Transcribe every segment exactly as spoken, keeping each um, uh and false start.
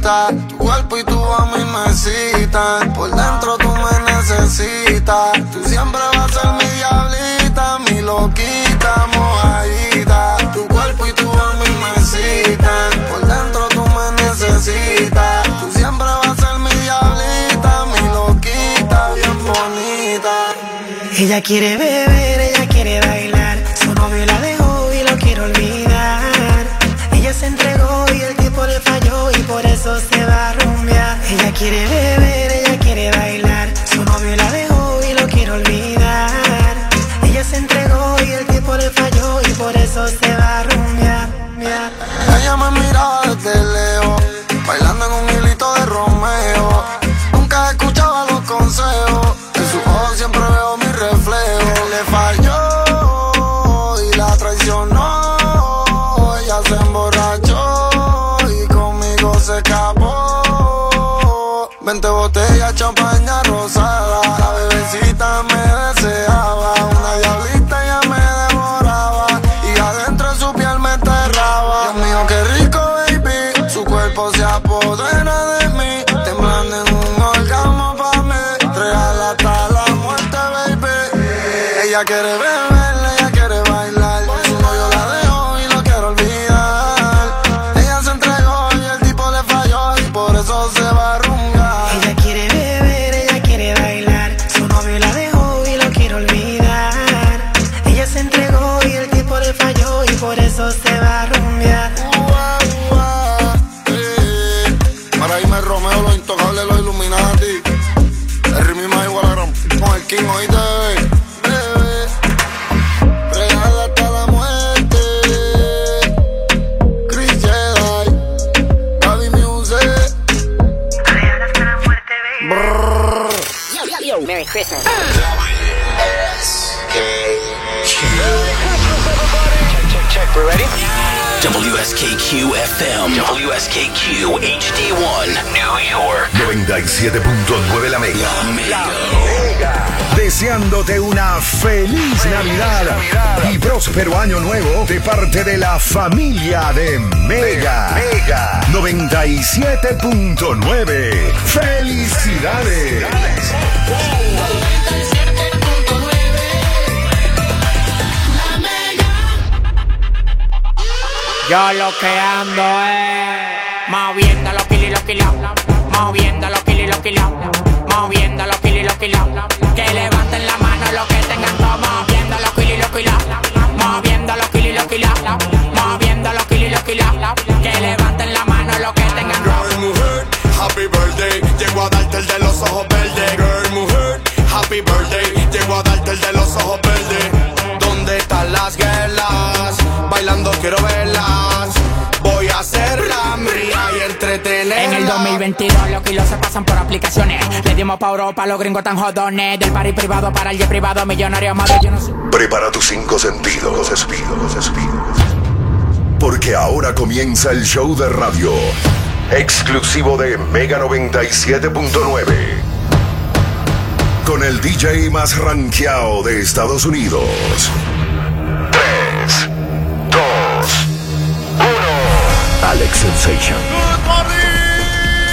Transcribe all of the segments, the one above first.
bonita. Tu cuerpo y tu a mí me citan. Por dentro tú me necesitas. Tú siempre vas a ser mi diablita, mi loquita, mojadita. Tu cuerpo y tu a mí me citan. Por dentro tú me necesitas. Tú siempre vas a ser mi diablita, mi loquita, bien bonita. Ella quiere beber, ella quiere bailar. Su novio la dejó y lo quiere olvidar. Ella se entregó y el tipo le falló y por eso se va a rumbear. Ella quiere beber, ella quiere bailar. Su novio la dejó y lo quiere olvidar. Ella se entregó y el tipo le falló y por eso se va a rumbear. Ella me miraba desde lejos, bailando en un hilito de Romeo. Nunca escuchaba los consejos, en sus ojos siempre veo mi reflejo. Le falló y la traicionó. Ella se emborrachó y conmigo se escapó. Veinte botellas, champaña rosada. La bebecita me deseaba. Una diablita ya me devoraba y adentro de su piel me enterraba. Dios mío, qué rico, baby. Su cuerpo se apodera de mí, temblando en un orgasmo pa' mí. Real hasta la muerte, baby. Ella quiere beber, ella quiere bailar. Su novio la dejó y lo quiere olvidar. Ella se entregó y el tipo le falló y por eso se va a rumbear. Ella quiere beber, ella quiere bailar. Su novio la dejó y lo quiere olvidar. Ella se entregó y el tipo le falló y por eso se va a rumbear. Ua, ua, eh. Para irme Romeo, los intocables, los Illuminati. El ritmo más igual a gran con el King, oíste, bebé. Bebé. Real hasta la muerte. Chris Jedi. Gaby Music. Real hasta la muerte, baby. Brrr. Yo, yo, yo, Merry Christmas. We're ready? W S K Q F M, W S K Q H D one, New York. noventa y siete punto nueve La Mega. La Mega. Deseándote una feliz Navidad y próspero año nuevo de parte de la familia de Mega. Mega noventa y siete punto nueve. ¡Felicidades! Yo lo que ando es moviendo los kilos y los kilos, moviendo los kilos y los kilos, moviendo los kilos y los kilos. Que levanten la mano los que tengan todo, moviendo los kilos y los kilos, moviendo los kilos y los kilos, moviendo los kilos y los kilos. Que levanten la mano los que tengan todo. Girl, mujer, happy birthday, llego a darte el de los ojos verdes. Girl, mujer, happy birthday, llego a darte el de los ojos verdes. ¿Dónde están las guerras? Bailando quiero verlas. Voy a hacerla mía y entretenerla. En el dos mil veintidós los kilos se pasan por aplicaciones. Le dimos pa' Europa, los gringos tan jodones. Del party privado para el jet privado, millonarios más de yo no sé. Prepara tus cinco sentidos, los despido, los despido. Porque ahora comienza el show de radio exclusivo de Mega noventa y siete punto nueve. Con el D J más rankeado de Estados Unidos. tres, dos, uno. Alex Sensation. Good morning.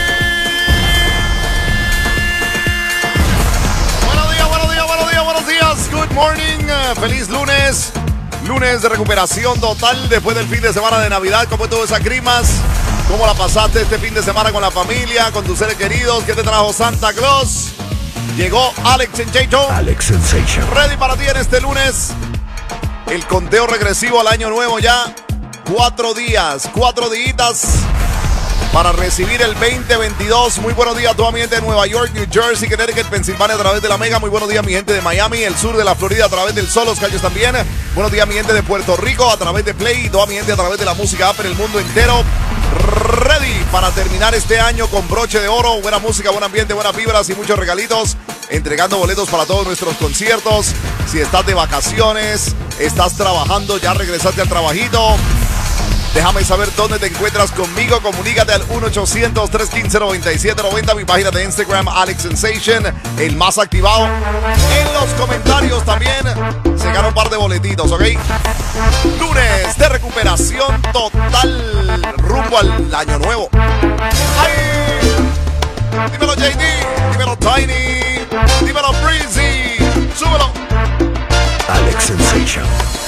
Buenos días, buenos días, buenos días, buenos días. Good morning. Uh, feliz lunes. Lunes de recuperación total después del fin de semana de Navidad. ¿Cómo estuvo esas grimas? ¿Cómo la pasaste este fin de semana con la familia, con tus seres queridos? ¿Qué te trajo Santa Claus? Llegó Alex Sensation. Alex Sensation. Ready para ti en este lunes. El conteo regresivo al año nuevo ya. Cuatro días, cuatro días para recibir el veinte veintidós. Muy buenos días a toda mi gente de Nueva York, New Jersey, Connecticut, Pensilvania a través de la Mega. Muy buenos días mi gente de Miami, el sur de la Florida a través del Sol, los Cayos también. Buenos días mi gente de Puerto Rico a través de Play y toda mi gente a través de la música app en el mundo entero. Ready para terminar este año con broche de oro, buena música, buen ambiente, buenas vibras y muchos regalitos. Entregando boletos para todos nuestros conciertos. Si estás de vacaciones, estás trabajando, ya regresaste al trabajito, déjame saber dónde te encuentras conmigo. Comunícate al uno ochocientos, tres uno cinco, nueve siete nueve cero. Mi página de Instagram, Alex Sensation, el más activado. En los comentarios también se gana un par de boletitos, ¿ok? Lunes de recuperación total rumbo al año nuevo. ¡Ay! Dímelo J D, dímelo Tiny, dímelo Breezy, súbelo. Alex Sensation.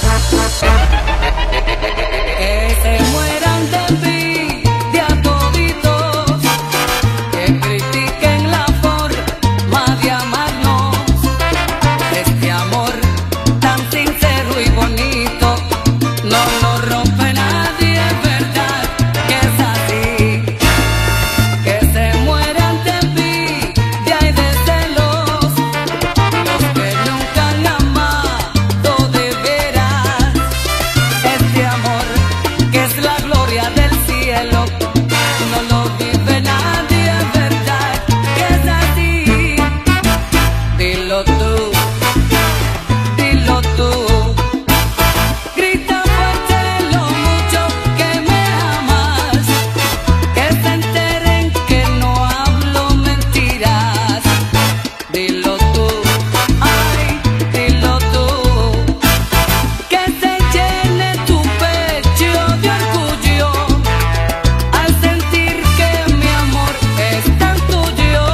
Que se mueran de envidia toditos, que critiquen la forma de amarnos. Este amor tan sincero y bonito no lo rompe nadie, es verdad que es así. Que se mueran de envidia y de celos los que nunca han amado de veras. Este amor que es la gloria del cielo no lo vive nadie, es verdad que es así. Dilo tú, dilo tú, grita fuerte lo mucho que me amas, que se enteren que no hablo mentiras. Dilo tú, ay, dilo tú, que se llene tu pecho de orgullo al sentir que mi amor es tan tuyo.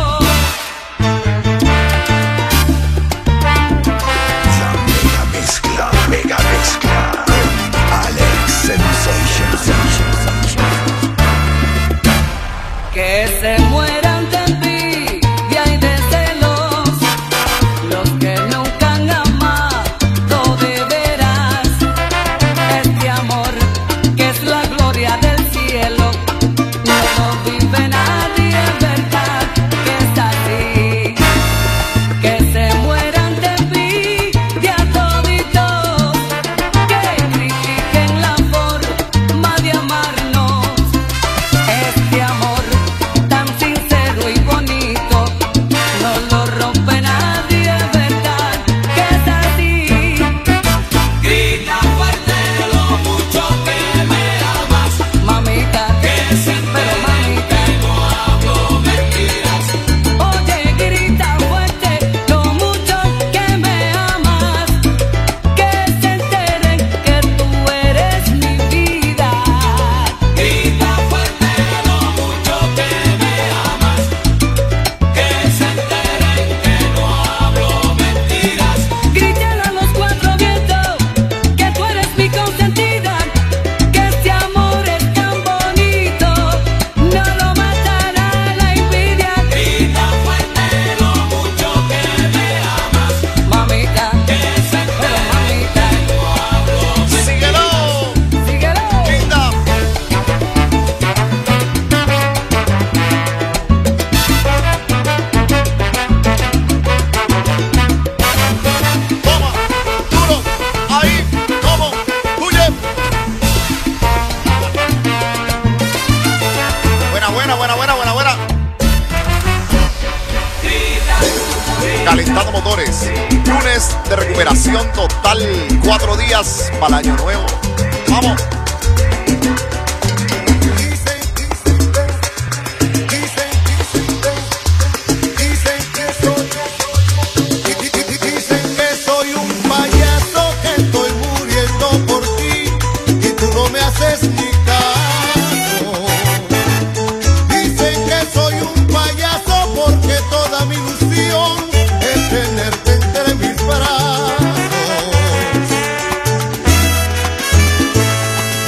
La mega mezcla, mega mezcla. Alex Sensation. Que se mueran de envidia y de celos los que nunca han amado de veras. Este amor que es la gloria del cielo no lo vive nadie, es verdad que es así. Que se mueran de envidia toditos, que critiquen la forma de amarnos. Este amor tan sincero y bonito no lo rompe nadie, es verdad que es así. Grita fuerte lo mucho que me amas, mamita, que siempre, pero mamita, no hablo mentiras. Oye, grita fuerte lo mucho que me amas, que se enteren que tú eres mi vida. Grita fuerte lo mucho que me amas, que se enteren que no hablo mentiras. Grítale a los cuatro vientos que tú eres mi consentida, que este amor es tan bonito, no lo matará la envidia. Grita fuerte lo mucho que me amas, mamita, que se enteren, mamita, no hablo mentiras. Síguelo. Síguelo. Linda. Toma, duro, ahí, como, huye. Buena, buena, buena, buena, buena, buena. Calentando motores. Lunes de recuperación total. Cuatro días para el año nuevo. Vamos. Dicen que soy un payaso, que estoy muriendo por ti y tú no me haces ni caso. Dicen que soy un payaso porque toda mi ilusión es tenerte entre mis brazos.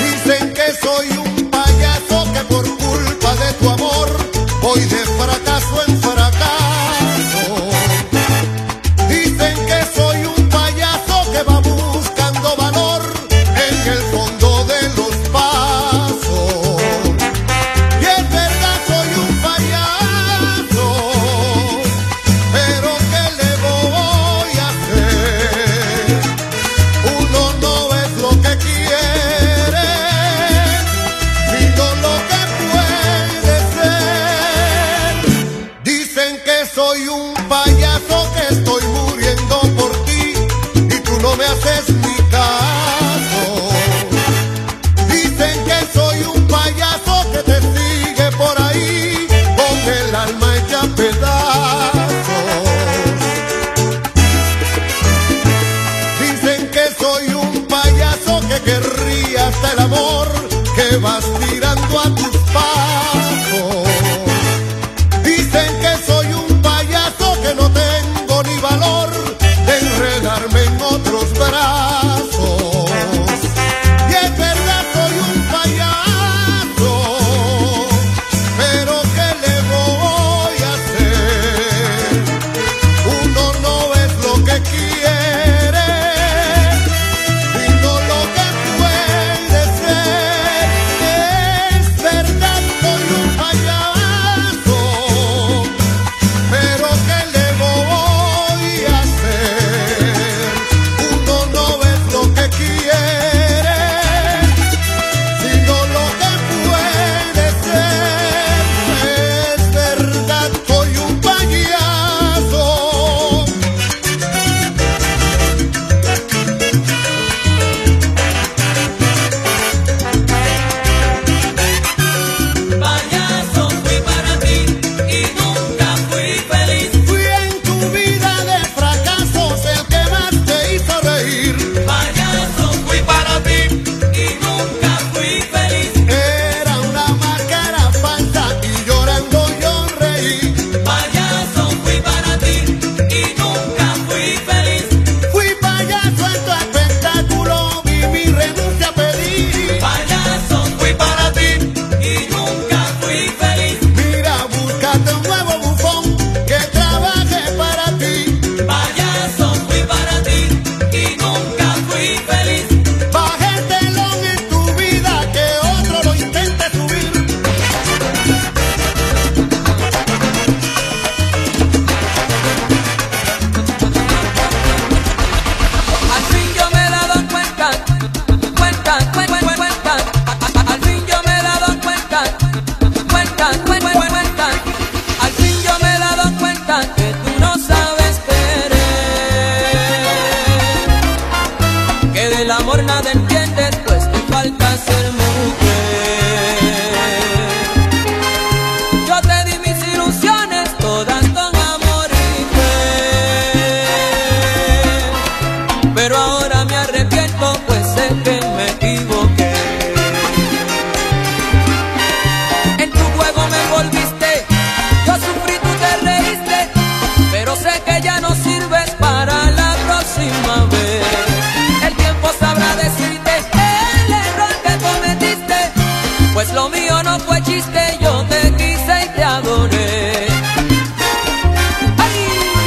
mío no fue chiste, yo te quise y te adoré. ¡Ay!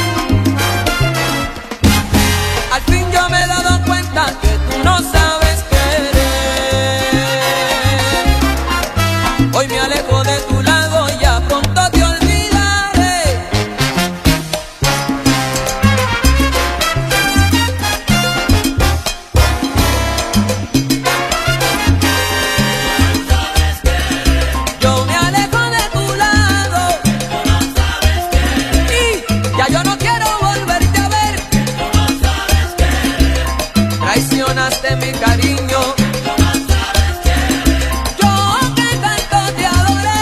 Al fin yo me he dado cuenta que tú no sabes querer. Hoy me alejo de tu lado y ya pronto te olvidaré. Yo me alejo de tu lado y ya yo no quiero volverte a ver. Traicionaste mi cariño. Yo que tanto te adoré,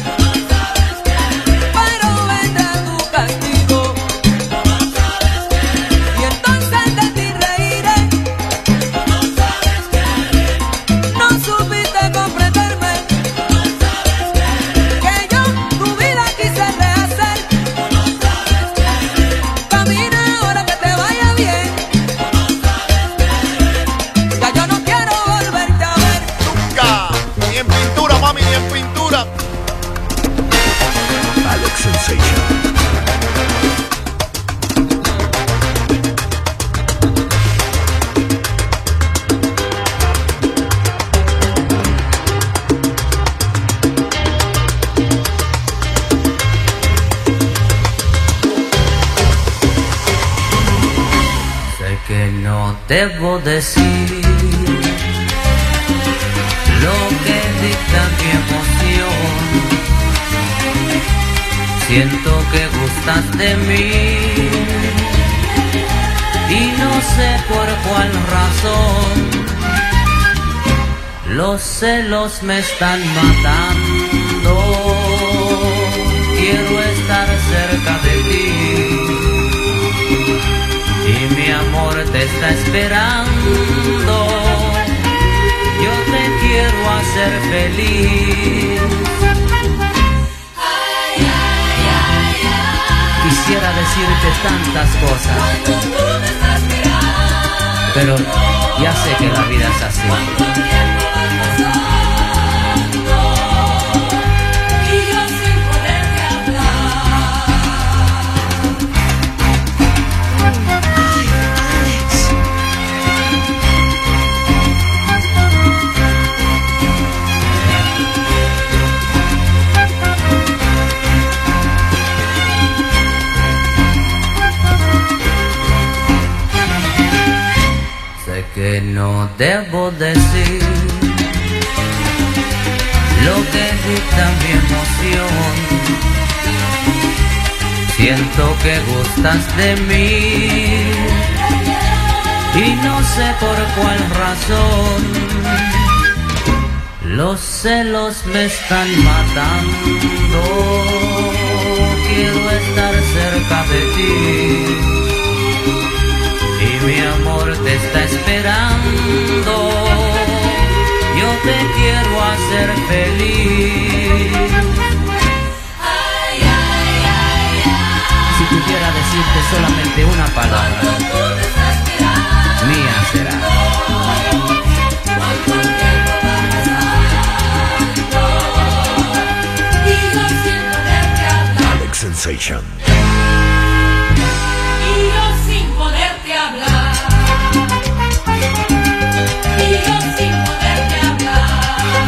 pero vendrá tu castigo. Y entonces de ti reiré. No supiste comprenderme, que yo tu vida quise rehacer. Camina ahora que te vaya bien. Ya yo no quiero volverte a ver. Nunca. Ni en pintura, mami, ni en pintura. Alex Sensation. Sé que no debo decir lo que dicta mi emoción. Siento que gustas de mí y no sé por cuál razón. Los celos me están matando. Quiero estar cerca de ti y mi amor te está esperando. Yo te quiero hacer feliz. Quisiera decirte tantas cosas, pero ya sé que la vida es así. Sé que no debo decir lo que dicta mi emoción. Siento que gustas de mí y no sé por cuál razón. Los celos me están matando. Quiero estar cerca de ti y mi amor te está esperando. Yo te quiero hacer feliz. Si pudiera decirte solamente una palabra, mía será. Alex Sensation. Y yo sin poderte hablar, y yo sin poderte hablar,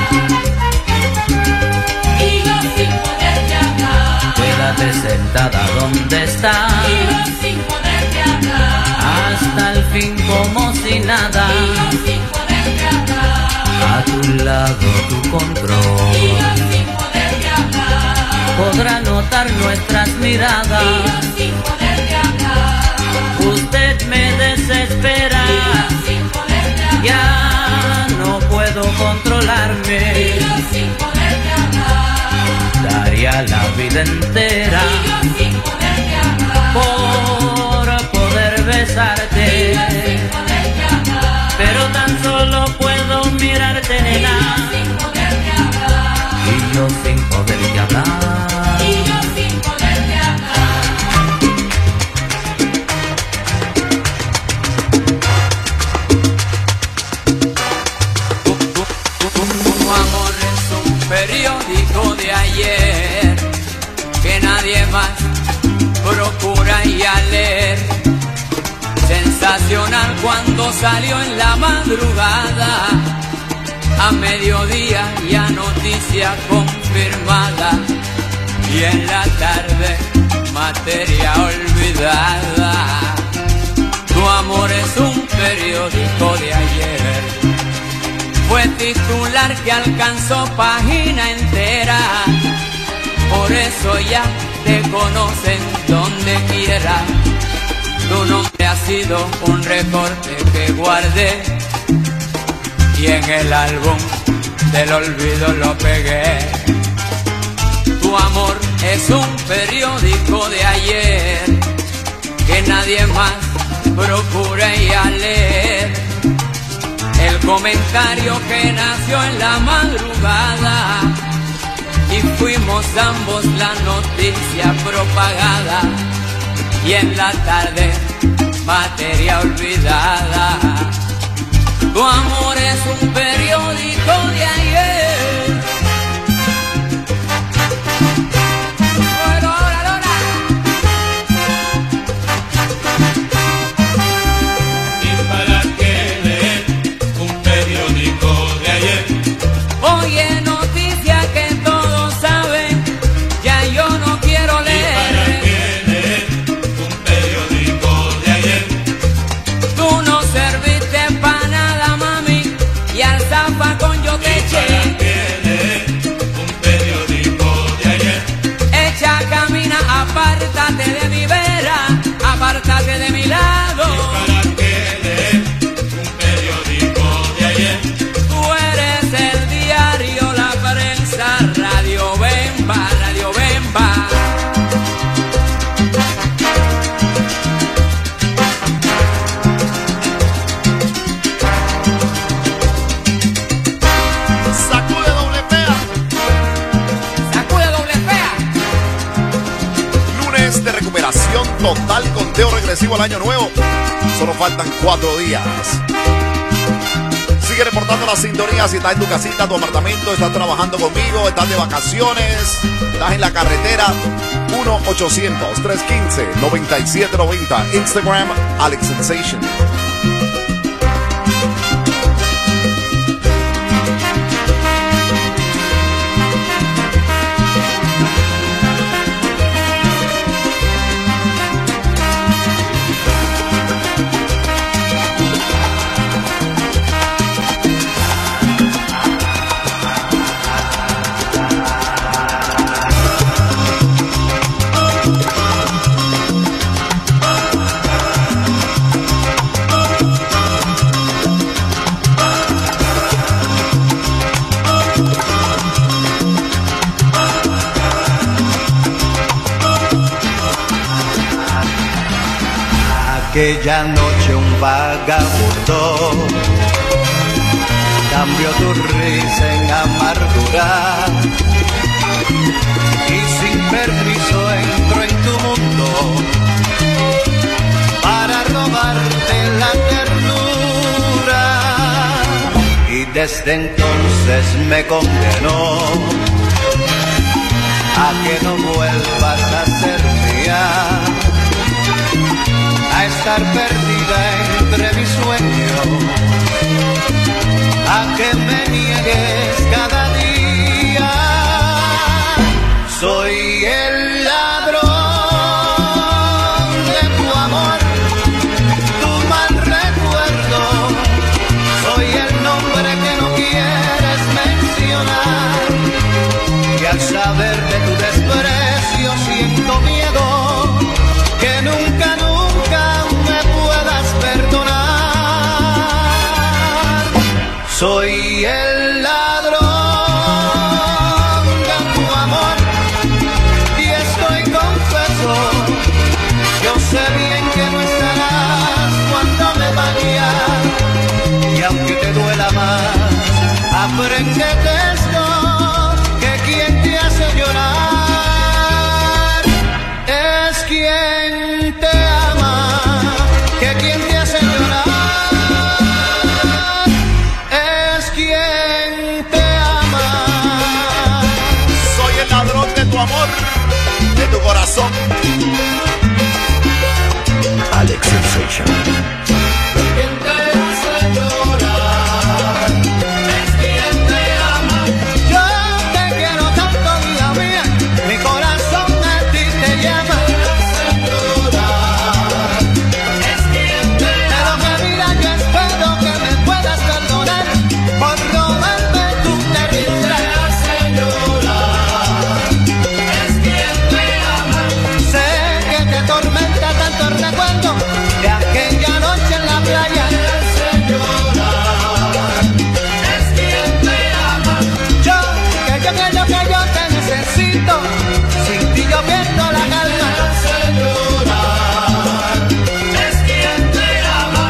y yo sin poderte hablar. Quédate sentada donde estás, Y yo sin poderte hablar, hasta el fin como si nada. y yo sin poderte hablar, A tu lado tu y control yo sin poderte hablar, podrá notar nuestras miradas. y yo sin poderte hablar, Usted me desespera, y yo sin poderte hablar, ya no puedo controlarme. y yo sin poderte hablar, Daría la vida entera y yo sin poderte hablar, por poder besarte, y yo sin poderte hablar, pero tan solo puedo mirarte, nena, sin poderte hablar, y yo sin poderte hablar. y yo sin poderte hablar. Tu amor es superior periódico de ayer que nadie más procura ya leer. Sensacional cuando salió en la madrugada, a mediodía ya noticia confirmada, y en la tarde materia olvidada. Tu amor es un periódico de ayer, fue titular que alcanzó página entera, por eso ya te conocen donde quiera. Tu nombre ha sido un recorte que guardé y en el álbum del olvido lo pegué. Tu amor es un periódico de ayer que nadie más procura ya leer. El comentario que nació en la madrugada y fuimos ambos la noticia propagada, y en la tarde materia olvidada. Tu amor es un periódico de ayer. ¿Y para qué leer un periódico de ayer? Oye, noticia que todos saben, ya yo no quiero leer. ¿Y para qué leer un periódico de ayer? Tú no serviste pa' nada, mami, y al zafacón yo te eché. ¿Para qué leer un periódico de ayer? Echa, camina, apártate de mi vera, apártate de mi lado. ¿Y para qué leer un periódico de ayer? Tú eres el diario, la prensa, Radio Bemba, Radio Bemba. Sacude doble fea. Sacude doble fea. Lunes de recuperación total, conteo regresivo al año nuevo. Solo faltan cuatro días. Sigue reportando la sintonía si estás en tu casita, tu apartamento, estás trabajando conmigo, estás de vacaciones, estás en la carretera. uno ochocientos, trescientos quince, noventa y siete noventa. Instagram, Alex Sensation. Aquella noche un vagabundo cambió tu risa en amargura y sin permiso entró en tu mundo para robarte la ternura, y desde entonces me condenó a que no vuelvas a ser mía, a estar perdida entre mis sueños, a que me niegues cada día. Soy el ladrón de tu amor, tu mal recuerdo, soy el nombre que no quieres mencionar, y al saber de tu desprecio siento miedo que nunca, nunca me puedas perdonar. Soy el ladrón de tu amor y estoy confeso, yo sé bien que no estarás cuando me vaya, y aunque te duela más, apréndete esto, que quien te hace llorar es quien te ama, que quien te hace llorar es quien amor de tu corazón. Alex Sensation. Quien te hace llorar es quien te ama. Yo te quiero tanto, vida mía, mi corazón a ti te llama. Quien te hace llorar es quien te ama. Pero que mira, yo espero que me puedas perdonar por robarme tu ternura. Quien te hace llorar es quien te ama. Sé que te atormenta tanto el recuerdo de aquella noche en la playa. Ese llorar es quien te ama. Yo, que yo, que yo, que yo te necesito. Sin ti yo pierdo la calma. Ese llorar es quien te ama.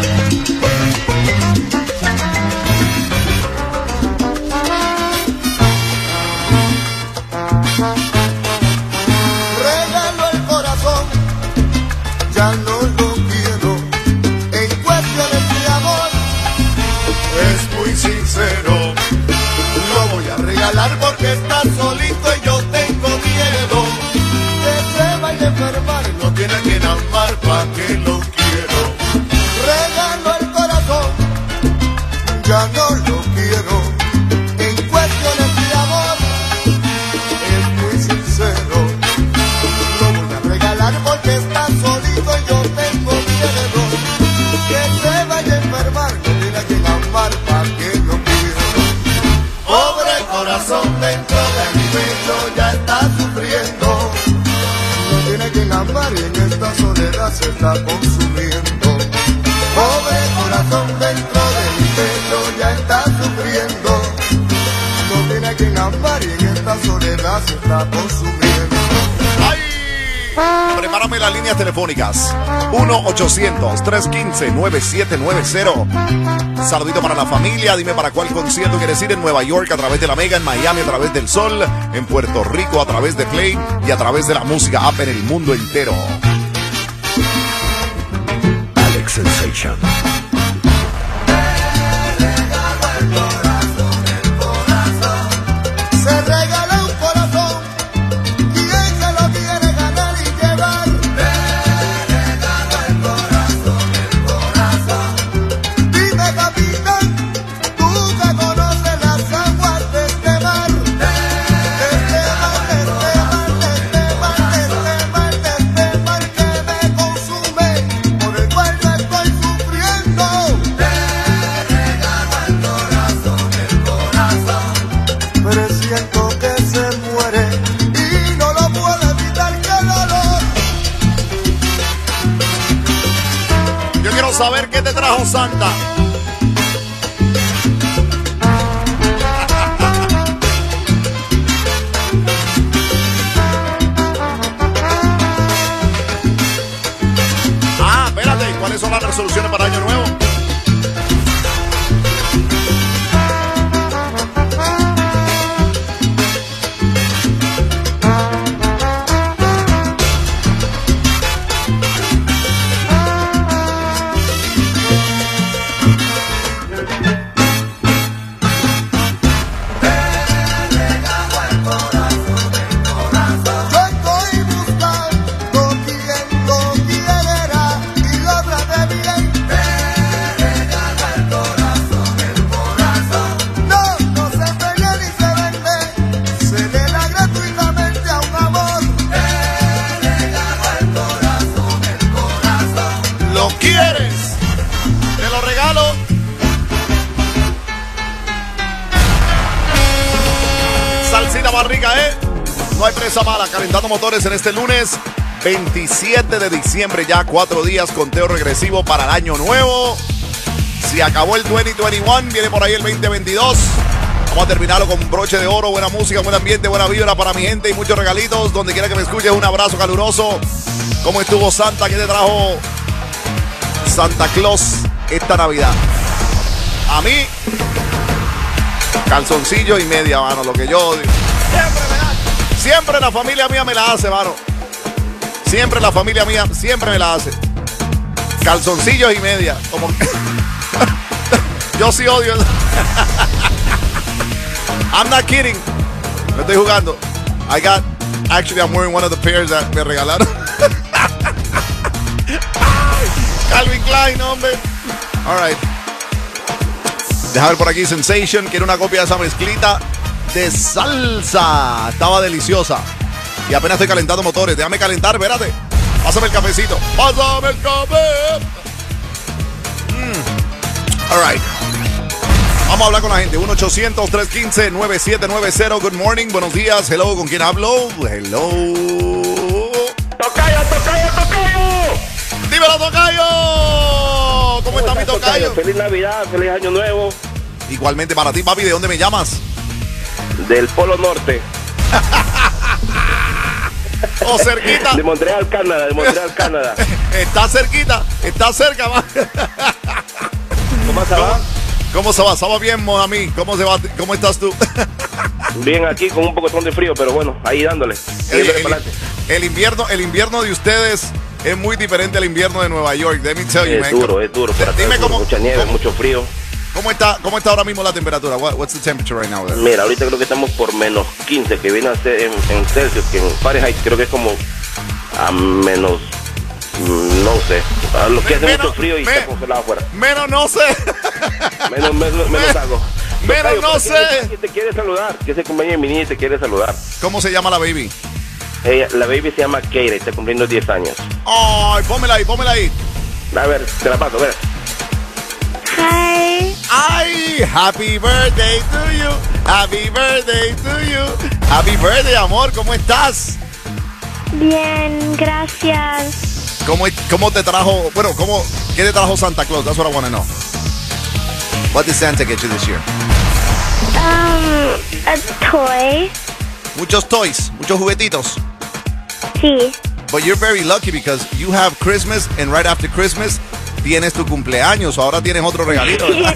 Regalo el corazón, ya no lo quiero. En cuestiones de amor, es muy sincero. Lo voy a regalar porque estás solito y yo tengo miedo. Que se vaya a enfermar, no tiene quien amar, pa' que lo quiero. Regalo el corazón, ya no lo quiero. En cuestiones de amor, es muy sincero. Lo voy a regalar porque estás solito y yo tengo miedo. Que se vaya a enfermar, no tiene quien amar, pa' que lo quiero. Pobre corazón dentro de mi pecho ya está sufriendo. No tiene quien amar y en esta soledad se está consumiendo. Pobre corazón dentro de mi pecho ya está sufriendo. No tiene quien amar y en esta soledad se está consumiendo. ¡Ay! Prepárame las líneas telefónicas. uno ochocientos, tres uno cinco, nueve siete nueve cero. Saludito para la familia. Dime para cuál concierto quieres ir en Nueva York a través de la Mega, en Miami a través del Sol, en Puerto Rico a través de Play y a través de la música app en el mundo entero. Alex Sensation. Se regala un corazón, ¿quién se lo quiere ganar y llevar? Te regalo el corazón, el corazón. Dime, capitán, tú que conoces las aguas de este mar. De este mar, de este mar, de este mar, de este mar, de este mar que me consume, por el cual yo estoy sufriendo. Te regalo el corazón, el corazón. Pero siento que se muere y no lo puedo evitar, que el dolor. Yo quiero saber qué te trajo Santa. Ah, espérate, ¿cuáles son las resoluciones para Año Nuevo? Yo estoy buscando quien lo quiera y lo trate bien. Te regalo el corazón, el corazón. No, no se empeña ni se vende, se le da gratuitamente a un amor. Te regalo el corazón, el corazón. ¿Lo quieres? Te lo regalo. Salsita más rica, ¿eh? No hay presa mala. Calentando motores en este lunes veintisiete de diciembre. Ya cuatro días, conteo regresivo para el año nuevo. Se acabó el dos mil veintiuno, viene por ahí el veinte veintidós. Vamos a terminarlo con broche de oro, buena música, buen ambiente, buena vibra para mi gente y muchos regalitos. Donde quiera que me escuches, un abrazo caluroso. ¿Cómo estuvo Santa? ¿Qué te trajo Santa Claus esta Navidad? A mí, calzoncillo y media, mano, lo que yo odio. Siempre me da. Siempre la familia mía me la hace, mano. Siempre la familia mía, siempre me la hace. Calzoncillos y media. Como que... Yo sí odio. I'm not kidding. Me estoy jugando. I got Actually, I'm wearing one of the pairs that me regalaron. Calvin Klein, hombre. All right. Deja ver por aquí, Sensation. Quiere una copia de esa mezclita de salsa. Estaba deliciosa. Y apenas estoy calentando motores. Déjame calentar, espérate. Pásame el cafecito. Pásame el café. Mm. All right. Vamos a hablar con la gente. uno ochocientos, trescientos quince, noventa y siete noventa. Good morning. Buenos días. Hello. ¿Con quién hablo? Hello. Tocayo, tocayo, tocayo. Dímelo, tocayo. ¿Cómo, ¿Cómo está mi tocayo? tocayo? Feliz Navidad, feliz Año Nuevo. Igualmente para ti, papi. ¿De dónde me llamas? Del Polo Norte. O cerquita. De Montreal, Canadá, de Montreal, Canadá. Está cerquita, está cerca, va. ¿Cómo se va? ¿Cómo se va? ¿Se va bien, Mohamed? ¿Cómo se va? ¿Cómo estás tú? Bien aquí con un poco de frío, pero bueno, ahí dándole. El, el, el invierno, el invierno de ustedes es muy diferente al invierno de Nueva York. Let me tell you, es man. duro, es duro. Pero Dime cómo, mucha nieve, cómo, mucho frío. ¿Cómo está, ¿Cómo está ahora mismo la temperatura? What, what's the temperature right now there? Mira, ahorita creo que estamos por menos quince, que viene a ser en, en Celsius, que en Fahrenheit creo que es como a menos, no sé, a lo que hace menos, mucho frío y me, está congelado afuera. Menos no sé. Menos, menos, menos algo. Menos no sé. ¿Quién te quiere saludar? Que se acompaña de mi niña y te quiere saludar. ¿Cómo se llama la baby? Ella, la baby se llama Keira y está cumpliendo diez años. Ay, pómela ahí, pómela ahí. A ver, te la paso, a ver. Hi. Ay, happy birthday to you. Happy birthday to you. Happy birthday, amor. ¿Cómo estás? Bien, gracias. ¿Cómo, cómo te trajo? Bueno, ¿cómo, ¿qué te trajo Santa Claus? That's what I want to know. What did Santa get you this year? Um, a toy. Muchos toys, muchos juguetitos. Sí. But you're very lucky because you have Christmas and right after Christmas tienes tu cumpleaños. Ahora tienes otro regalito, ¿verdad?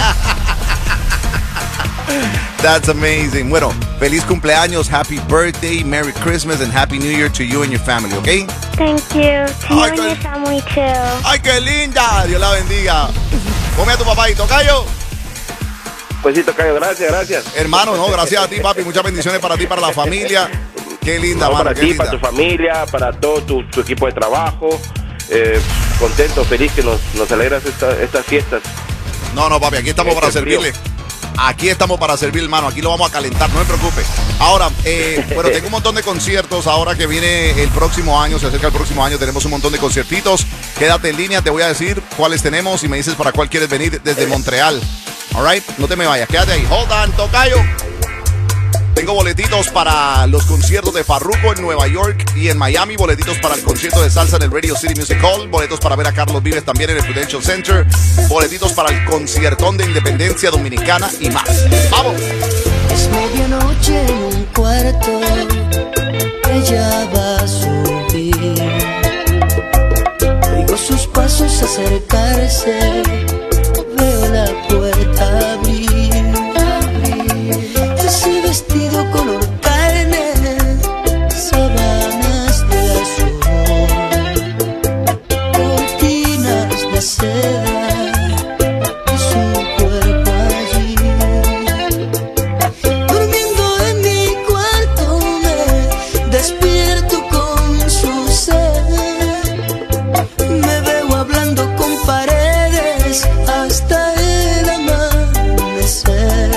That's amazing. Bueno, feliz cumpleaños, happy birthday, Merry Christmas and Happy New Year to you and your family, ¿ok? Thank you. To you Ay, and qué- your family too. ¡Ay, qué linda! Dios la bendiga. Come a tu papá y tocayo. Pues sí, tocayo, gracias, gracias. Hermano, no, gracias a ti, papi. Muchas bendiciones para ti, para la familia. Qué linda, No, mano, para qué ti, linda. para tu familia, para todo tu, tu equipo de trabajo. Eh, contento, feliz que nos, nos alegras esta, estas fiestas. No, no, papi, aquí estamos Este para frío. servirle. Aquí estamos para servir, hermano. Aquí lo vamos a calentar, no me preocupe. Ahora, eh, bueno, tengo un montón de conciertos. Ahora que viene el próximo año, se acerca el próximo año, tenemos un montón de conciertitos. Quédate en línea, te voy a decir cuáles tenemos y me dices para cuál quieres venir desde Montreal. All right, no te me vayas, quédate ahí. Hold on, tocayo. Tengo boletitos para los conciertos de Farruko en Nueva York y en Miami, boletitos para el concierto de salsa en el Radio City Music Hall, boletos para ver a Carlos Vives también en el Prudential Center, boletitos para el conciertón de Independencia Dominicana y más. ¡Vamos! Es medianoche en un cuarto, ella va a subir. Oigo sus pasos acercarse, veo la puerta abrir. Ese vestido color carne, sábanas de azul, cortinas de seda y su cuerpo allí. Durmiendo en mi cuarto me despierto con su ser. Me veo hablando con paredes hasta el amanecer.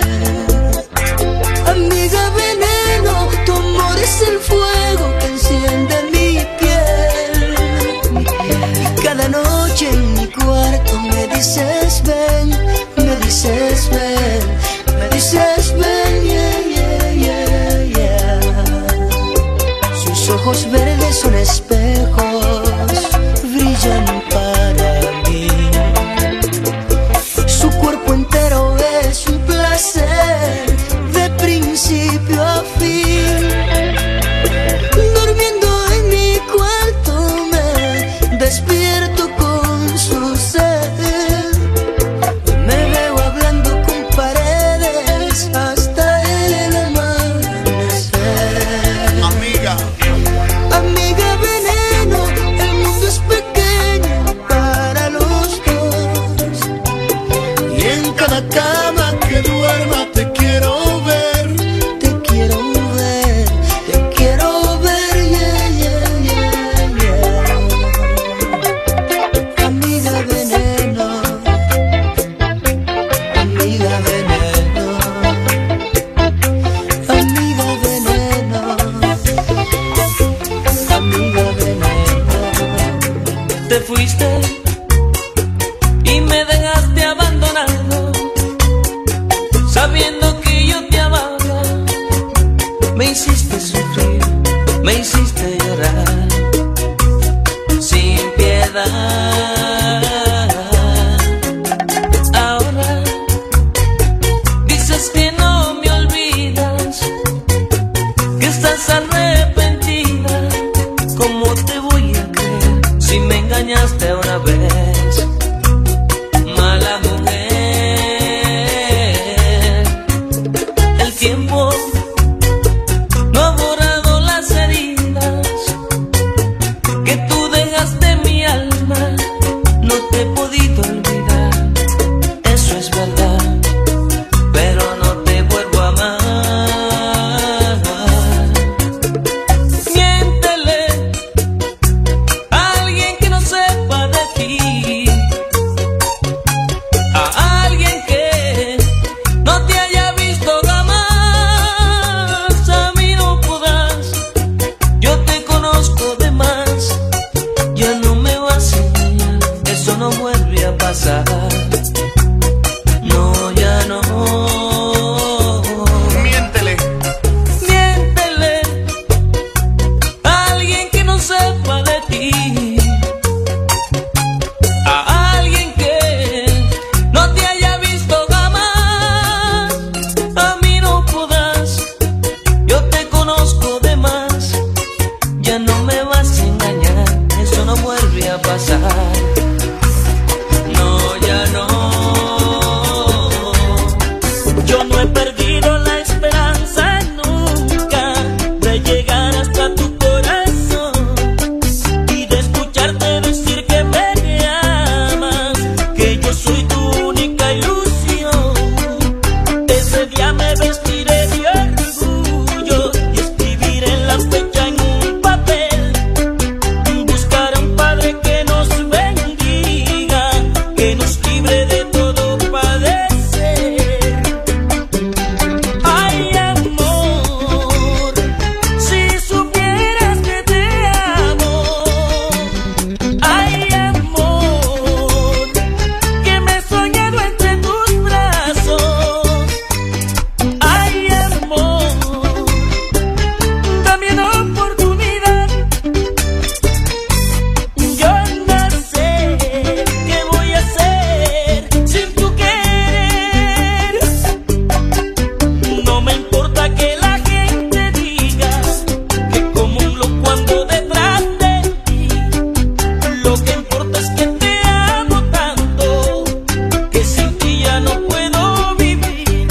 Amiga veneno, tu amor es el fuego que enciende mi piel. Y cada noche en mi cuarto me dices ven, me dices ven, me dices ven, yeah, yeah, yeah, yeah. Sus ojos verdes son espejos, brillan para mí. Su cuerpo entero es un placer de principio a fin. Durmiendo en mi cuarto me despierto con su ser. Me veo hablando con paredes hasta el amanecer. Amiga. Amiga veneno, el mundo es pequeño para los dos. Y en cada cama que duerma te quiero ver, te quiero ver. me hiciste sufrir, me hiciste llorar sin piedad. Ahora dices que no me olvidas, que estás arrepentida. ¿Cómo te voy a creer si me engañaste una vez? Mala mujer, el tiempo no ha borrado las heridas que tú dejaste en mi alma. No te he podido olvidar, eso es verdad, pero no te vuelvo a amar. Miéntele a alguien que no sepa de ti, a alguien que no te haya visto jamás. A mí no podrás, yo te conozco de más. Ya no me vas a engañar, eso no vuelve a pasar. No, ya no. Miéntele. Miéntele a alguien que no sepa de ti, a alguien que no te haya visto jamás. A mí no podrás, yo te conozco de más. Ya no me vas a engañar, eso no vuelve a pasar. No, ya no. Yo no he perdido la esperanza nunca de llegar hasta tu corazón y de escucharte decir que me amas, que yo soy tu única ilusión. Ese día me vestiré de orgullo y escribiré la fecha en un papel. Buscar a un padre que nos bendiga, que nos libre de todo padecer. Ay, amor, si supieras que te amo. Ay, amor, que me he soñado entre tus brazos. Ay, amor, dame una oportunidad. Yo no sé qué voy a hacer sin tu querer. No me importa que la gente diga que como un loco ando detrás de ti. Lo que importa es que te amo tanto, que sin ti ya no puedo vivir.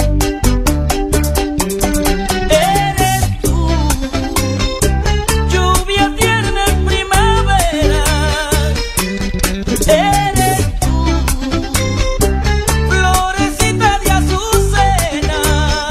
Eres tú, lluvia tierna en primavera. Eres tú, florecita de azucena.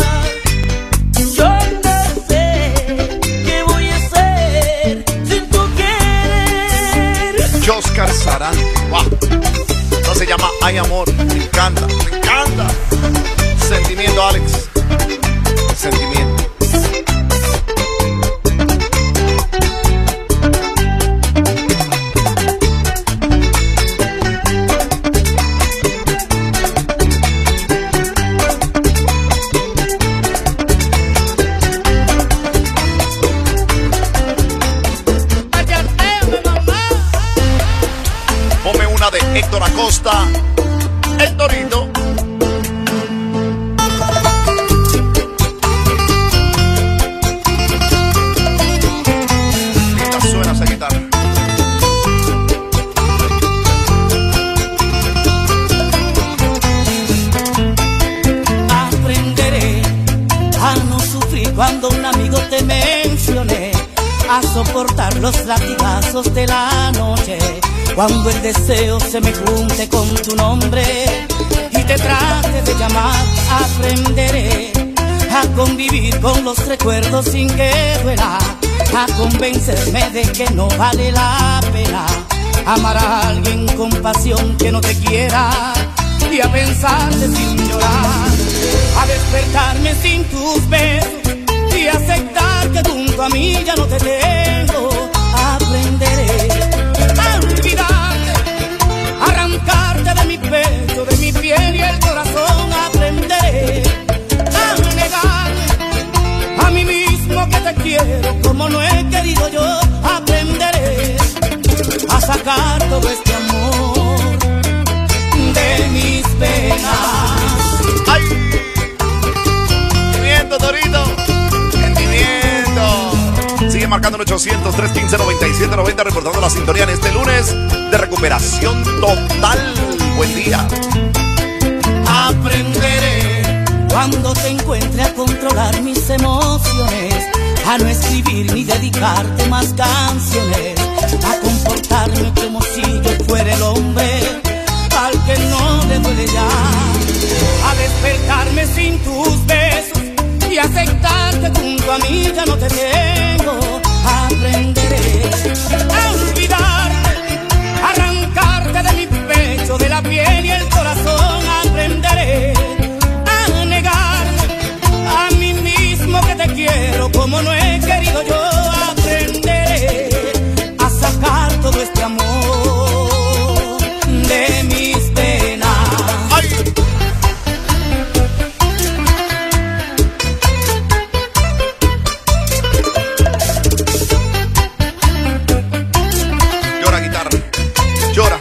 Yo no sé qué voy a hacer sin tu querer. Oscar Sarante. Wow. Esto se llama Ay Amor. Me encanta, me encanta. Sentimiento, Alex. Sentimiento. Ponme una de Héctor Acosta, El Torito. Linda suena esa guitarra. Aprenderé a no sufrir cuando un amigo te mencione, a soportar los latigazos de la noche, cuando el deseo se me junte con tu nombre y te trate de llamar. Aprenderé a convivir con los recuerdos sin que duela, a convencerme de que no vale la pena amar a alguien con pasión que no te quiera, y a pensarte sin llorar, a despertarme sin tus besos y aceptar que junto a mí ya no te tengo. Aprenderé a olvidarte, a arrancarte de mi pecho, de mi piel y el corazón. Aprenderé a negarme a mí mismo que quiero como no he querido yo, aprenderé a sacar todo este amor de mis penas. ¡Ay! Sentimiento, Torito. Sentimiento. Sigue marcando el ochocientos, trescientos quince, noventa y siete noventa, reportando la sintonía en este lunes de recuperación total. Buen día. Aprenderé cuando te encuentre a controlar mis emociones, a no escribir ni dedicarte más canciones, a comportarme como si yo fuera el hombre al que no le duele ya, a despertarme sin tus besos y aceptar que junto a mí ya no te tengo. Aprenderé a olvidarte, arrancarte de mi pecho, de la piel y el corazón. Aprenderé a negar a mí mismo que te quiero como no he querido yo. Aprenderé a sacar todo este amor de mis penas. ¡Ay! Llora, guitarra. Llora.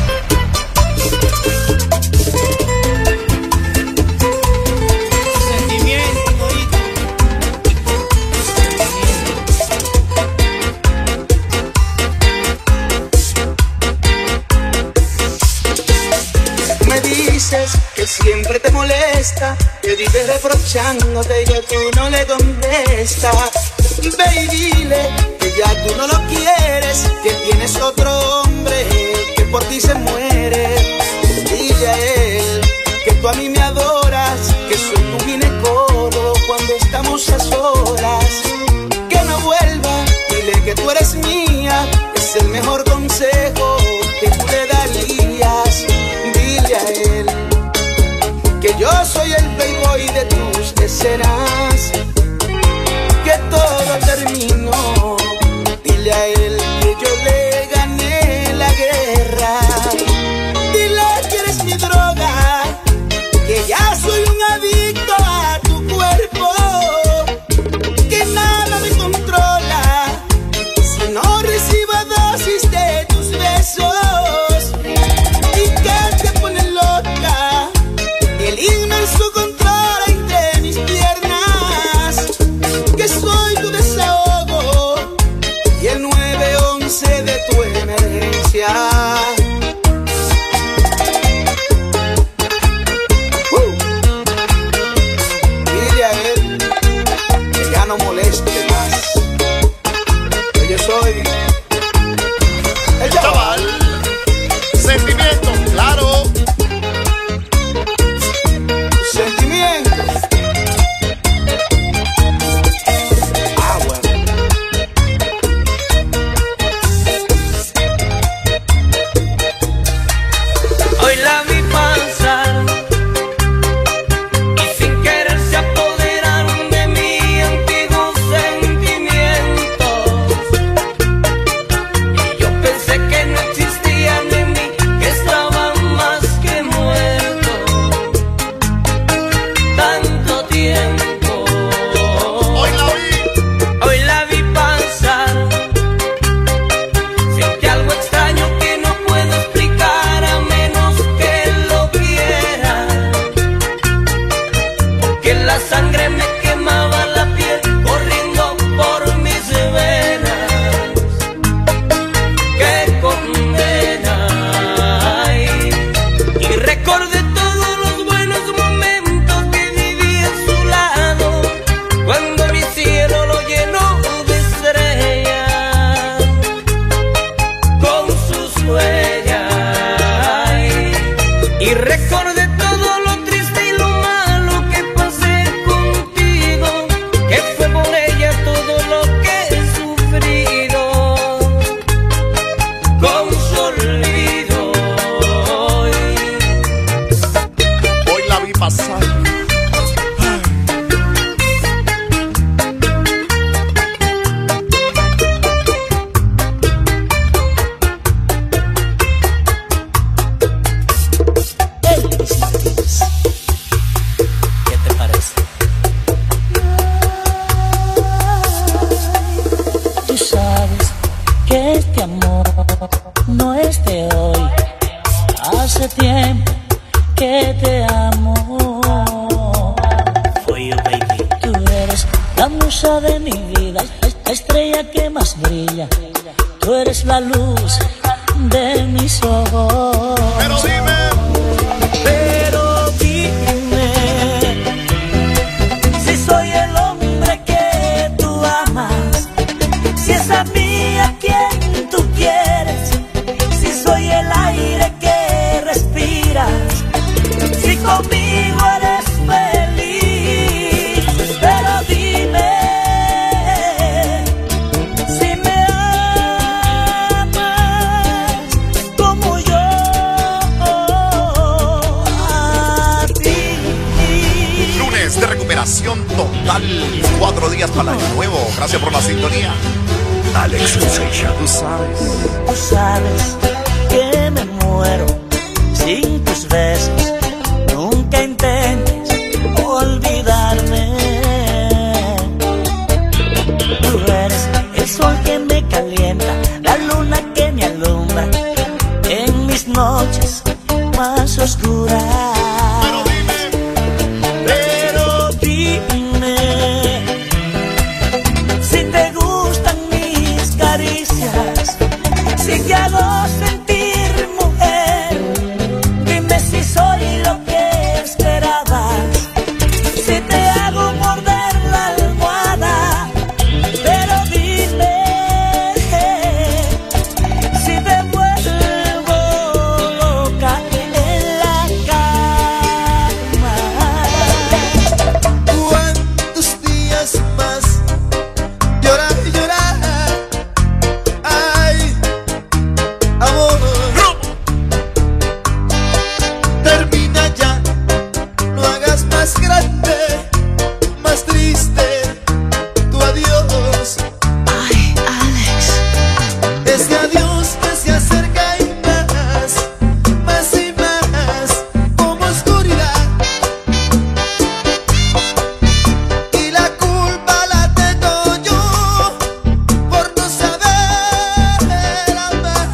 Que siempre te molesta, que vives reprochándote y que tú no le contestas. Ve y dile que ya tú no lo quieres, que tienes otro hombre que por ti se muere. Dile a él que tú a mí me adoras, que soy tu ginecólogo cuando estamos a solas. Que no vuelva, dile que tú eres mía, es el mejor consejo que tú le darías. Dile a él que yo soy el playboy de tus escenas, que todo terminó. Dile a él que yo le gané la guerra. Dile que eres mi droga, que ya soy un adicto a tu cuerpo, que nada me controla si no recibo dosis de tus besos, y que te pone loca el inmenso control entre mis piernas, que soy tu desahogo y el nueve once de tu emergencia. Uh. Dile a él que ya no moleste más, que yo soy el chaval. Sentimiento, claro. Hoy la vi pasar y sin querer se apoderaron de mí antiguos sentimientos. amor no es de hoy. Hace tiempo que te amo. For you, baby. Tú eres la musa de mi vida, la estrella que más brilla. Tú eres la luz de mis ojos. Pero dime, pero dime, si soy el hombre que tú amas, si es a mí a quien tú quieres, si soy el aire que respiras, si conmigo eres feliz. Pero dime si me amas como yo a ti. lunes de recuperación total. Cuatro días para el año nuevo. Gracias por la sintonía. Alex Sensation. Tú sabes. Tú sabes que me muero sin tus besos. Nunca intentes olvidarme. Tú eres el sol que me calienta, la luna que me alumbra en mis noches más oscuras. Pero dime si te gustan mis caricias, si te hago sentir mujer. Dime si soy lo que esperabas, si te hago morder la almohada. Pero dime si te vuelvo loca en la cama. ¿Cuántos días más llorar y llorar? Ay, amor, termina ya, no hagas más grande, más triste tu adiós. Ay, Alex, ese adiós que se acerca y más, más y más, como oscuridad. Y la culpa la tengo yo por no saber amar.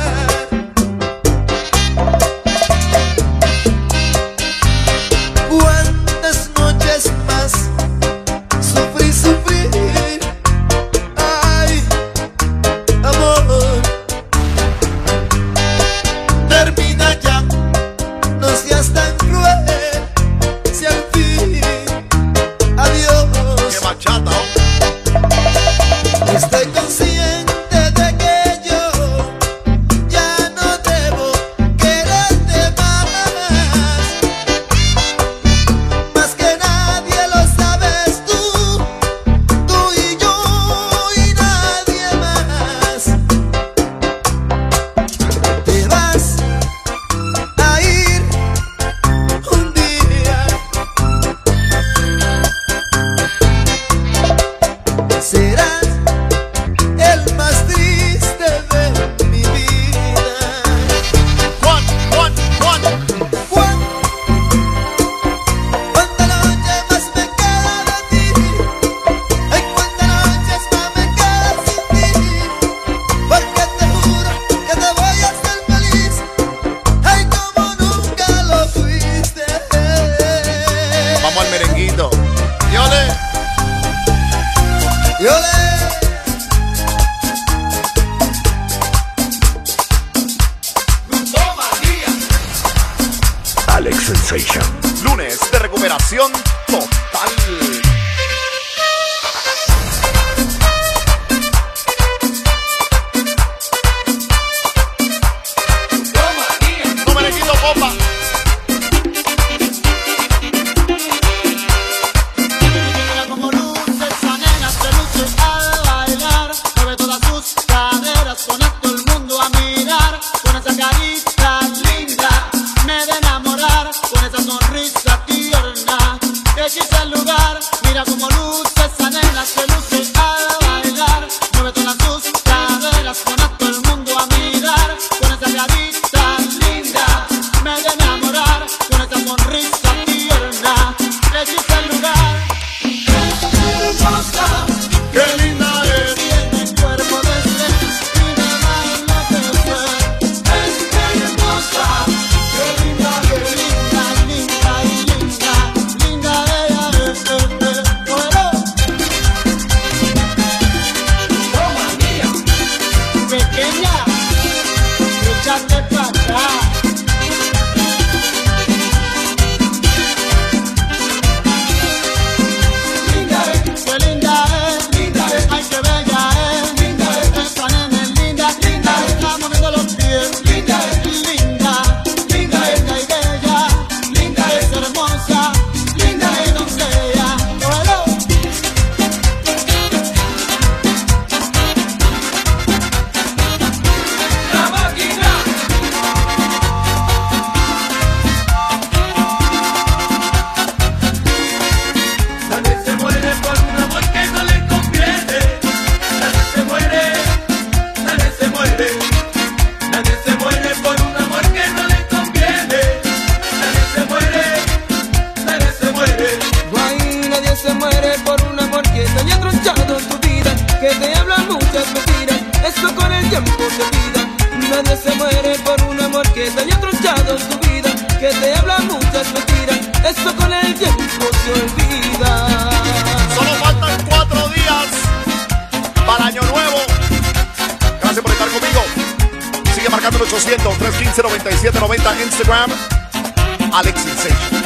¿Cuántas noches más sufrí, sufrir? Ay, amor, termina ya, no seas tan cruel, si al fin, adiós. Qué bachata, ¿oh? Estoy consciente de que yo ya no debo quererte más, más que nadie lo sabes tú, tú y yo y nadie más. Te vas a ir un día, serás el más triste de mi vida. Juan, Juan, Juan. Juan, cuántas noches más me queda de ti. Ay, cuántas noches más me queda sin ti. Porque te juro que te voy a hacer feliz. Ay, como nunca lo fuiste. Vamos al merenguito. Yole. Yole. Alex Sensation. Lunes de recuperación total. Tu merenguito, copa. Como luces, maneras de luces al bailar, mueve todas sus caderas, pone a todo el mundo a mirar, con esa carita linda, me de enamorar, con esa sonrisa tierna, que hechiza el lugar. Nadie se muere por un amor que te haya tronchado tu vida, que te habla muchas mentiras, eso con el tiempo se olvida. Solo faltan cuatro días para Año Nuevo. Gracias por estar conmigo. Sigue marcando el ochocientos, trescientos quince, noventa y siete noventa. Instagram, Alex Sensation.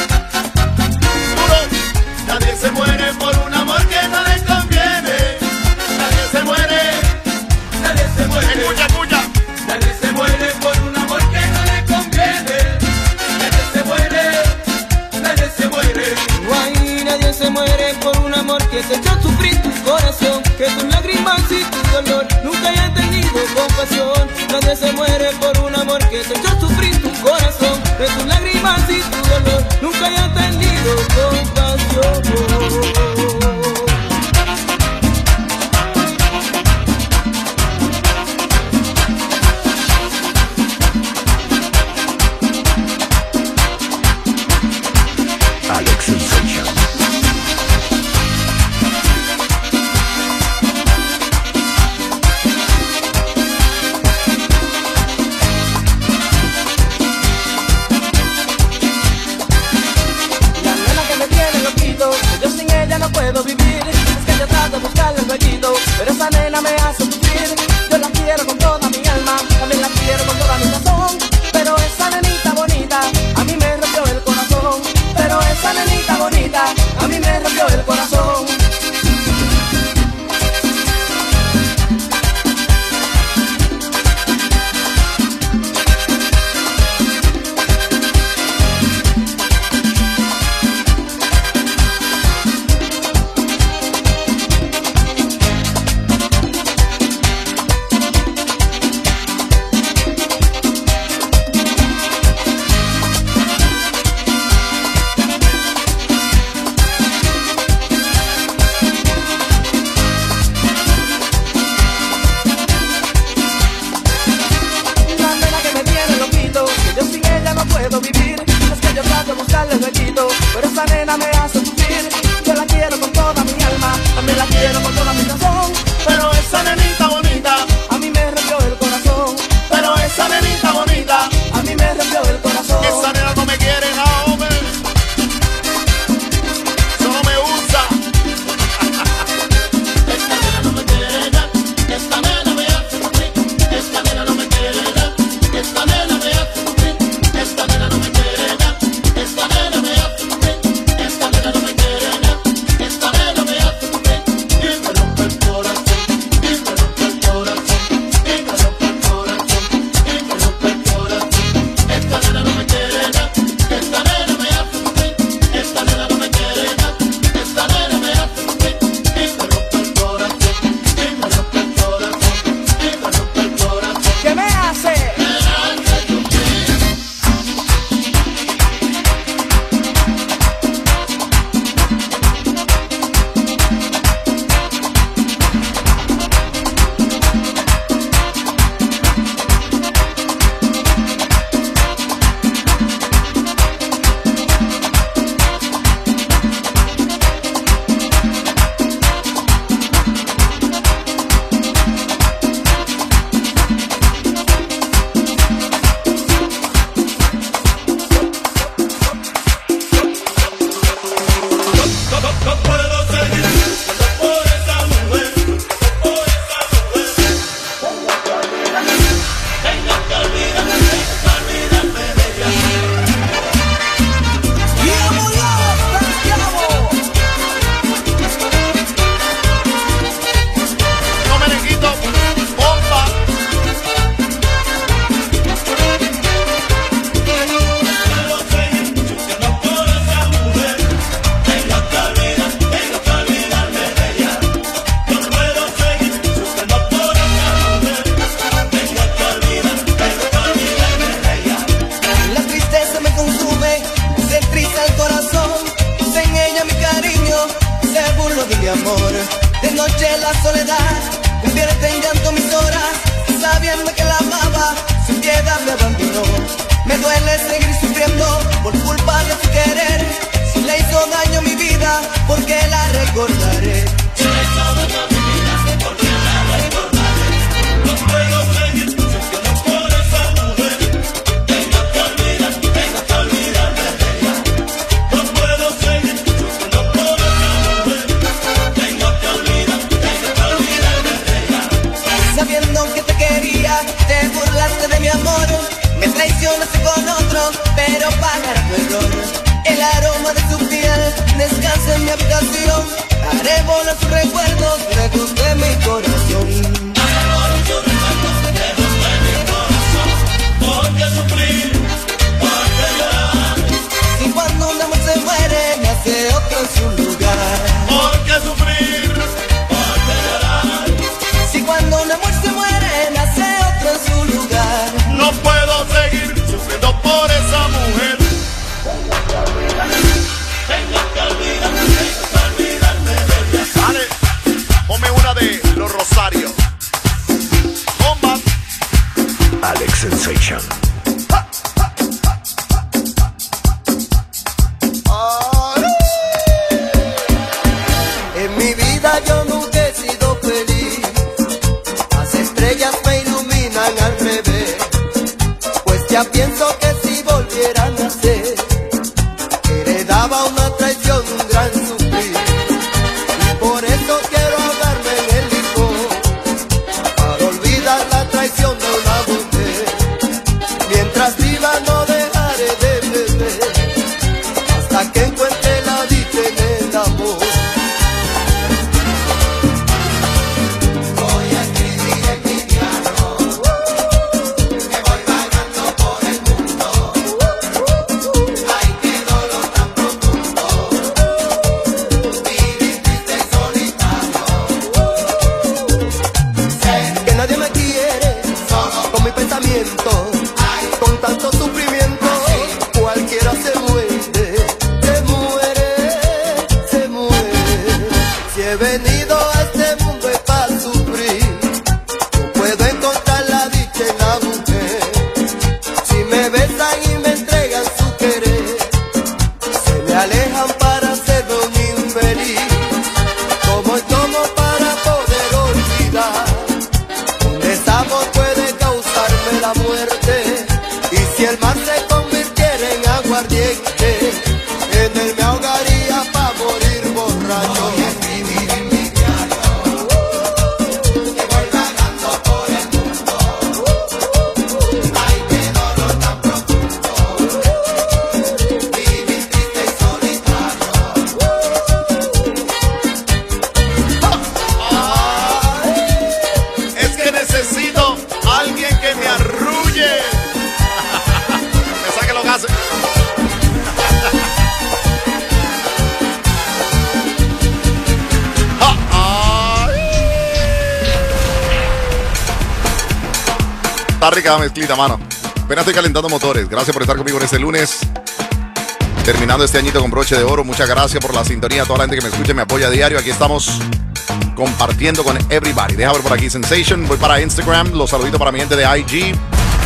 Nadie se muere por un amor que no le conviene. Nadie se muere, nadie se muere. Escucha, escucha. Nadie se muere por un amor que no le conviene. Nadie se muere, nadie se muere. Guay, nadie se muere por un amor que te echa a sufrir tu corazón, que tus lágrimas y tu dolor nunca hayan tenido compasión. Nadie se muere por un amor que te echa a sufrir tu corazón, que tus lágrimas y tu dolor nunca hayan tenido compasión. Alex Sensation. La nena que me tiene loquito, yo sin ella no puedo vivir. Es que yo trato de buscarle el jueguito, pero esa nena me hace sufrir. Yo la quiero con toda mi alma, también la quiero con toda mi razón, pero esa nenita bonita a mí me rompió el corazón. Pero esa nenita bonita a mí me rompió el corazón. La nena que me tiene loquito, que yo sin ella no puedo vivir. Es que yo trato de buscarle el huequito, pero esa nena me hace sufrir. Yo la quiero con toda mi alma, también la quiero con toda mi razón, pero esa nenita bonita a mí me rompió el corazón. Pero esa nenita bonita a mí me rompió el corazón. Esa nena no me quiere, no, hombre. Solo me usa. Esta nena no me quiere ya, esta nena me hace sufrir. Esta nena no me quiere ya, esta nena me hace sufrir. Esta nena no me quiere ya, esta nena me hace sufrir. Esta nena no me quiere ya, esta nena me hace sufrir. Y me rompe el corazón, y me rompe el corazón, y me rompe el corazón, y me rompe el corazón. Esta nena no me quiere ya, esta nena me hace sufrir. Esta nena no me quiere ya, esta nena me hace sufrir. Y me rompe el corazón, y me rompe el corazón, y me rompe el corazón. ¿Qué me hace? No puedo seguir por esa mujer, por esa mujer. Tengo que olvidarme, olvidarme de ella. ¡Y murió! No me le quito. Bomba. Puedo seguir buscando por esa mujer. Tengo que olvidar, tengo que olvidarme de ella. No puedo seguir buscando por esa mujer. Tengo que olvidar, tengo que olvidarme de ella. La tristeza me consume, se triste el corazón. Sin ella mi cariño se burló de mi amor. De noche la soledad convierte en llanto mis horas. Sabiendo que la amaba, sin piedad me abandonó. Me duele seguir sufriendo por culpa de su querer. Si le hizo daño a mi vida, ¿por qué la recordaré? Si le hizo daño a mi vida, ¿por qué la recordaré? No puedo seguir buscando por esa mi amor, me traicionaste con otro, pero pagará tu error. El aroma de su piel descansa en mi habitación. Haré volar sus recuerdos lejos de mi corazón. Haré volar sus recuerdos lejos de mi corazón. ¿Por qué sufrir? ¿Por qué llorar? Si cuando un amor se muere, nace otro en su lugar. ¿Por qué sufrir? ¿Por qué llorar? Si cuando un amor se muere, nace otro en su lugar. No puedo seguir sufriendo por esa mujer. Tengo que olvidarme, tengo que olvidarme de ella. Dale, ponme una de los Rosarios. Bomba. Alex Sensation. En mi vida yo nunca he sido feliz. Las estrellas me iluminan al revés. Pues ya pienso que si volviera a nacer, heredaba una traición, un gran sufrir. Y por eso quiero ahogarme en el licor, para olvidar la traición de una mujer. Mientras viva no dejaré de beber, hasta que encuentre la dicha en el amor. Voy a escribir en mi diario que voy vagando por el mundo. Ay, qué dolor tan profundo, vivir triste y solitario. Sé que nadie me quiere, solo con mi pensamiento. Con tanto sufrimiento, cualquiera se muere, se muere, se muere. Si he venido a este mundo es para sufrir, no puedo encontrar la dicha en la mujer. Si me besan y me entregan su querer, se me alejan para hacerme un infeliz. ¿Cómo y cómo para poder olvidar? Un desamor puede causarme la muerte. Y si el mar se convirtiera en aguardiente, en él me ahogaría pa' morir borracho. Voy a escribir en mi diario que voy vagando por el mundo. Ay, qué dolor tan profundo, vivir triste y solitario. Es que necesito alguien que me arrulle. Me saque los gases. Está rica la mezclita, mano. Apenas estoy calentando motores. Gracias por estar conmigo en este lunes. Terminando este añito con broche de oro. Muchas gracias por la sintonía. A toda la gente que me escucha y me apoya a diario. Aquí estamos compartiendo con everybody. Deja ver por aquí Sensation. Voy para Instagram. Los saluditos para mi gente de I G.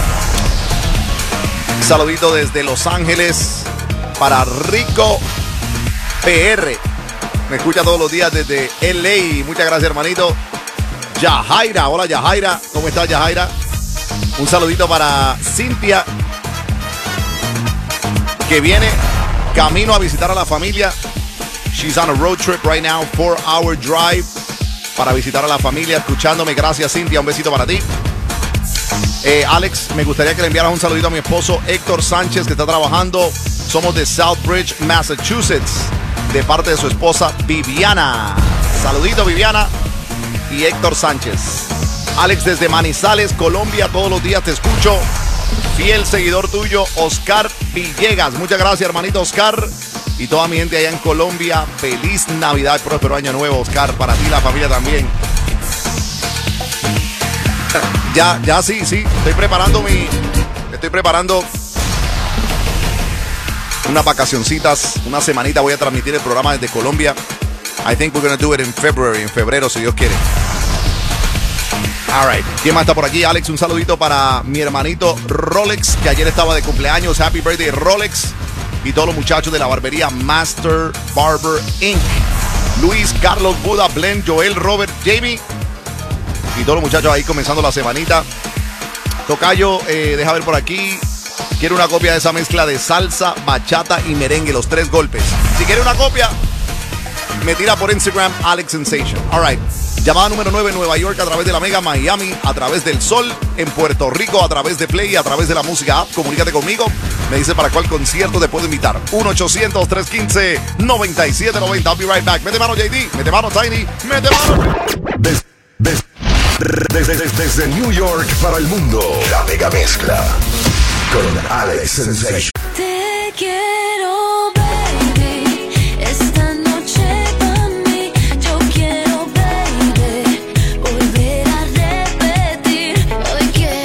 Saludito desde Los Ángeles para Rico P R. Me escucha todos los días desde L A. Muchas gracias, hermanito. Yajaira. Hola, Yajaira. ¿Cómo estás, Yajaira? Un saludito para Cintia, que viene camino a visitar a la familia. She's on a road trip right now, four hour drive para visitar a la familia, escuchándome. Gracias, Cintia. Un besito para ti. Eh, Alex, me gustaría que le enviaras un saludito a mi esposo Héctor Sánchez, que está trabajando. Somos de Southbridge, Massachusetts, de parte de su esposa Viviana. Saludito, Viviana y Héctor Sánchez. Alex, desde Manizales, Colombia, todos los días te escucho. Fiel seguidor tuyo, Oscar Villegas. Muchas gracias, hermanito Oscar. Y toda mi gente allá en Colombia, feliz Navidad, próspero año nuevo, Oscar. Para ti y la familia también. Ya, ya sí, sí. Estoy preparando mi... Estoy preparando unas vacacioncitas. Una semanita voy a transmitir el programa desde Colombia. I think we're gonna do it in February, en febrero, si Dios quiere. All right. ¿Quién más está por aquí? Alex, un saludito para mi hermanito Rolex, que ayer estaba de cumpleaños. Happy birthday, Rolex. Y todos los muchachos de la barbería Master Barber Incorporated. Luis, Carlos, Buda, Blend, Joel, Robert, Jamie. Y todos los muchachos ahí comenzando la semanita. Tocayo, eh, deja ver por aquí. Quiero una copia de esa mezcla de salsa, bachata y merengue, los tres golpes. Si quiere una copia, me tira por Instagram, Alex Sensation. All right. Llamada número nueve, Nueva York a través de la Mega, Miami a través del Sol, en Puerto Rico a través de Play, a través de la música app. Comunícate conmigo, me dice para cuál concierto te puedo invitar. uno ochocientos, tres uno cinco, nueve siete nueve cero. I'll be right back. Mete mano J D, mete mano Tiny, mete mano. Des- des- Desde, desde, desde New York para el mundo, la mega mezcla con Alex Sensation. Te quiero.